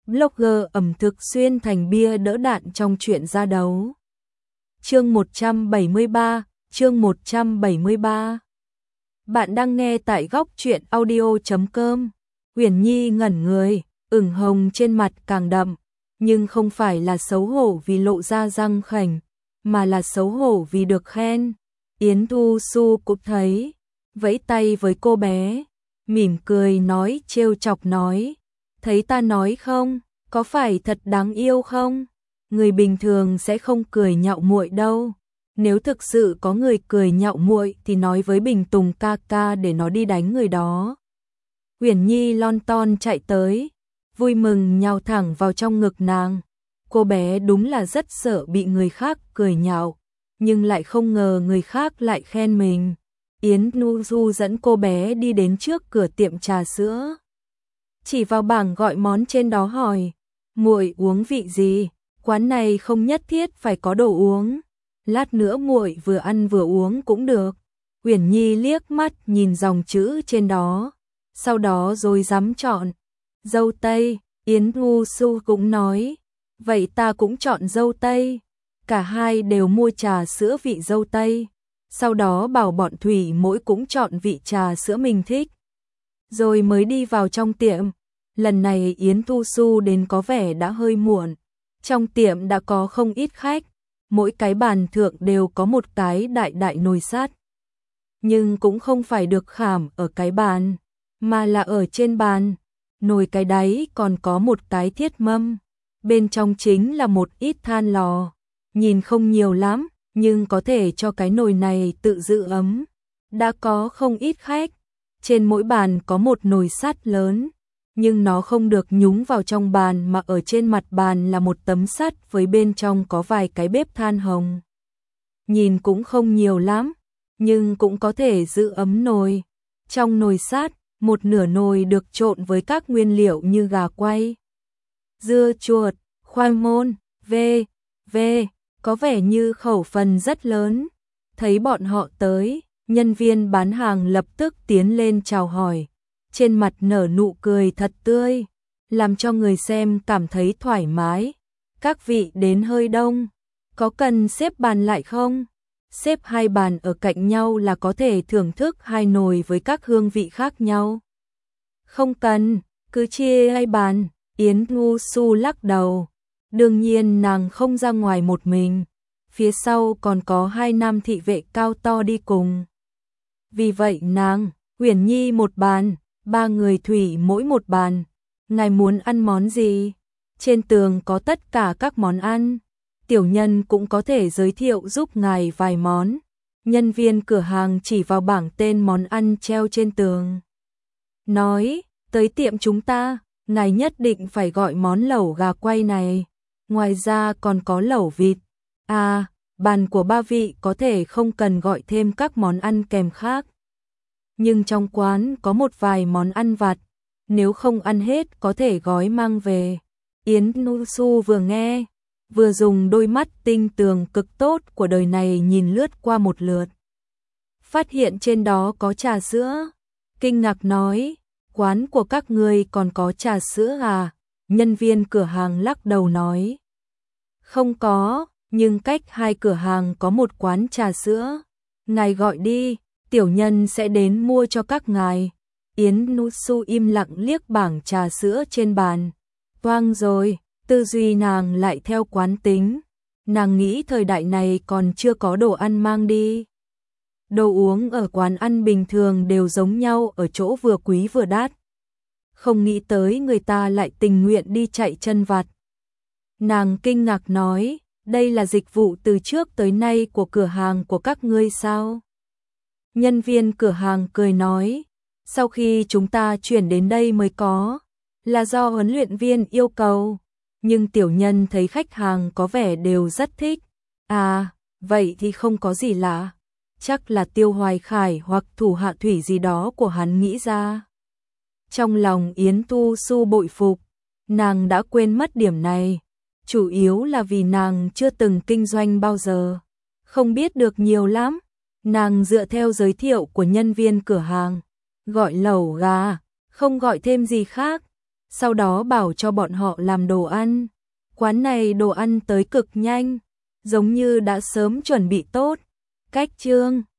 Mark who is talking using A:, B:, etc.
A: blogger ẩm thực xuyên thành bia đỡ đạn trong chuyện ra đấu. Chương 173, chương 173. Bạn đang nghe tại góc truyện audio.com. Uyển Nhi ngẩn người, ửng hồng trên mặt càng đậm, nhưng không phải là xấu hổ vì lộ ra răng khểnh, mà là xấu hổ vì được khen. Yến Thu Xu cũng thấy, vẫy tay với cô bé, mỉm cười nói, trêu chọc nói, thấy ta nói không, có phải thật đáng yêu không? Người bình thường sẽ không cười nhạo muội đâu. Nếu thực sự có người cười nhạo muội thì nói với Bình Tùng ca ca để nó đi đánh người đó. Uyển Nhi lon ton chạy tới, vui mừng nhào thẳng vào trong ngực nàng. Cô bé đúng là rất sợ bị người khác cười nhạo, nhưng lại không ngờ người khác lại khen mình. Yến Nu Du dẫn cô bé đi đến trước cửa tiệm trà sữa, chỉ vào bảng gọi món trên đó hỏi, muội uống vị gì? Quán này không nhất thiết phải có đồ uống, lát nữa muội vừa ăn vừa uống cũng được. Uyển Nhi liếc mắt nhìn dòng chữ trên đó, sau đó rồi dám chọn dâu tây. Yến Nu Su cũng nói, vậy ta cũng chọn dâu tây. Cả hai đều mua trà sữa vị dâu tây, sau đó bảo bọn Thủy mỗi cũng chọn vị trà sữa mình thích, rồi mới đi vào trong tiệm. Lần này Yến Thu Xu đến có vẻ đã hơi muộn. Trong tiệm đã có không ít khách, mỗi cái bàn thượng đều có một cái đại đại nồi sắt. Nhưng cũng không phải được khảm ở cái bàn, mà là ở trên bàn. Nồi cái đáy còn có một cái thiết mâm, bên trong chính là một ít than lò. Nhìn không nhiều lắm, nhưng có thể cho cái nồi này tự giữ ấm. Đã có không ít khách, trên mỗi bàn có một nồi sắt lớn, nhưng nó không được nhúng vào trong bàn mà ở trên mặt bàn là một tấm sắt với bên trong có vài cái bếp than hồng. Nhìn cũng không nhiều lắm, nhưng cũng có thể giữ ấm nồi. Trong nồi sắt, một nửa nồi được trộn với các nguyên liệu như gà quay, dưa chuột, khoai môn, v. Có vẻ như khẩu phần rất lớn. Thấy bọn họ tới, nhân viên bán hàng lập tức tiến lên chào hỏi, trên mặt nở nụ cười thật tươi, làm cho người xem cảm thấy thoải mái. Các vị đến hơi đông, có cần xếp bàn lại không? Xếp hai bàn ở cạnh nhau là có thể thưởng thức hai nồi với các hương vị khác nhau. Không cần, cứ chia hai bàn. Yến Ngu Su lắc đầu. Đương nhiên nàng không ra ngoài một mình, phía sau còn có hai nam thị vệ cao to đi cùng. Vì vậy nàng, Uyển Nhi một bàn, ba người Thủy mỗi một bàn. Ngài muốn ăn món gì? Trên tường có tất cả các món ăn. Tiểu nhân cũng có thể giới thiệu giúp ngài vài món. Nhân viên cửa hàng chỉ vào bảng tên món ăn treo trên tường, nói, tới tiệm chúng ta, ngài nhất định phải gọi món lẩu gà quay này. Ngoài ra còn có lẩu vịt. À, bàn của ba vị có thể không cần gọi thêm các món ăn kèm khác. Nhưng trong quán có một vài món ăn vặt, nếu không ăn hết có thể gói mang về. Yến Nu Su vừa nghe, vừa dùng đôi mắt tinh tường cực tốt của đời này nhìn lướt qua một lượt. Phát hiện trên đó có trà sữa, kinh ngạc nói, quán của các ngươi còn có trà sữa à? Nhân viên cửa hàng lắc đầu nói, không có, nhưng cách hai cửa hàng có một quán trà sữa. Ngài gọi đi, tiểu nhân sẽ đến mua cho các ngài. Yến Nu Su im lặng liếc bảng trà sữa trên bàn. Toang rồi, tư duy nàng lại theo quán tính. Nàng nghĩ thời đại này còn chưa có đồ ăn mang đi. Đồ uống ở quán ăn bình thường đều giống nhau ở chỗ vừa quý vừa đắt. Không nghĩ tới người ta lại tình nguyện đi chạy chân vặt. Nàng kinh ngạc nói, đây là dịch vụ từ trước tới nay của cửa hàng của các ngươi sao? Nhân viên cửa hàng cười nói, sau khi chúng ta chuyển đến đây mới có, là do huấn luyện viên yêu cầu, nhưng tiểu nhân thấy khách hàng có vẻ đều rất thích. À, vậy thì không có gì lạ, chắc là Tiêu Hoài Khải hoặc thủ hạ Thủy gì đó của hắn nghĩ ra. Trong lòng Yến Tu Su bội phục, nàng đã quên mất điểm này, chủ yếu là vì nàng chưa từng kinh doanh bao giờ, không biết được nhiều lắm. Nàng dựa theo giới thiệu của nhân viên cửa hàng, gọi lẩu gà, không gọi thêm gì khác. sau đó bảo cho bọn họ làm đồ ăn. Quán này đồ ăn tới cực nhanh, giống như đã sớm chuẩn bị tốt. Cách Chương